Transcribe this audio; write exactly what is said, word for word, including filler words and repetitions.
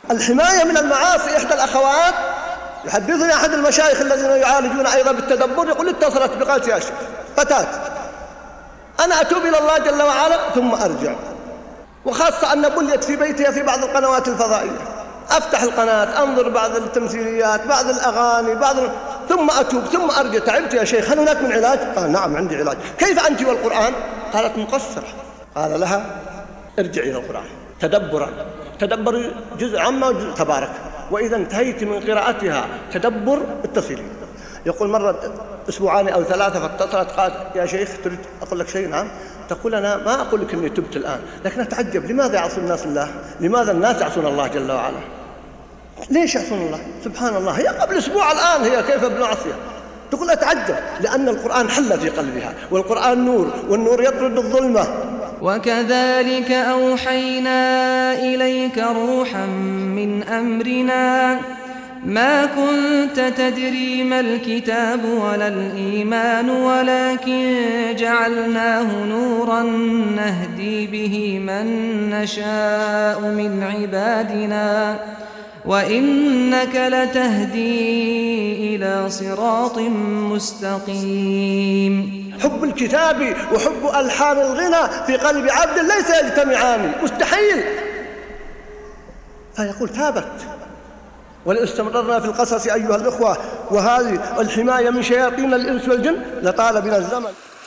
الحماية من المعاصي. إحدى الأخوات يحدثني أحد المشايخ الذين يعالجون أيضا بالتدبر، يقول اتصلت بقالت يا شيخ فتاة أنا أتوب إلى الله جل وعلا ثم أرجع، وخاصة أن بليت في بيتها في بعض القنوات الفضائية، أفتح القناة أنظر بعض التمثيليات بعض الأغاني بعض ال... ثم أتوب ثم أرجع. تعبت يا شيخ، هل هناك من علاج؟ قال نعم عندي علاج. كيف أنت والقرآن؟ قالت مقصرة. قال لها ارجع إلى القرآن تدبرا، تدبر جزء عما وجزء تبارك، وإذا انتهيت من قراءتها تدبر اتصلي. يقول مرة أسبوعان أو ثلاثة فاتصلت قالت يا شيخ تريد أقول لك شيء؟ نعم. تقول أنا ما أقول لك أني تبت الآن، لكن أتعجب لماذا يعصون الناس الله؟ لماذا الناس يعصون الله جل وعلا؟ ليش يعصون الله؟ سبحان الله، هي قبل أسبوع الآن هي كيف بمعصية. تقول أتعجب لأن القرآن حل في قلبها، والقرآن نور، والنور يطرد الظلمة. وكذلك أوحينا إليك روحا من أمرنا ما كنت تدري ما الكتاب ولا الإيمان ولكن جعلناه نورا نهدي به من نشاء من عبادنا وإنك لتهدي إلى صراط مستقيم. حب الكتاب وحب ألحان الغنى في قلب عبد ليس يجتمعان، مستحيل. فيقول تابت. ولأستمررنا في القصص أيها الأخوة، وهذه الحماية من شياطين الإنس والجن لطال بنا الزمن.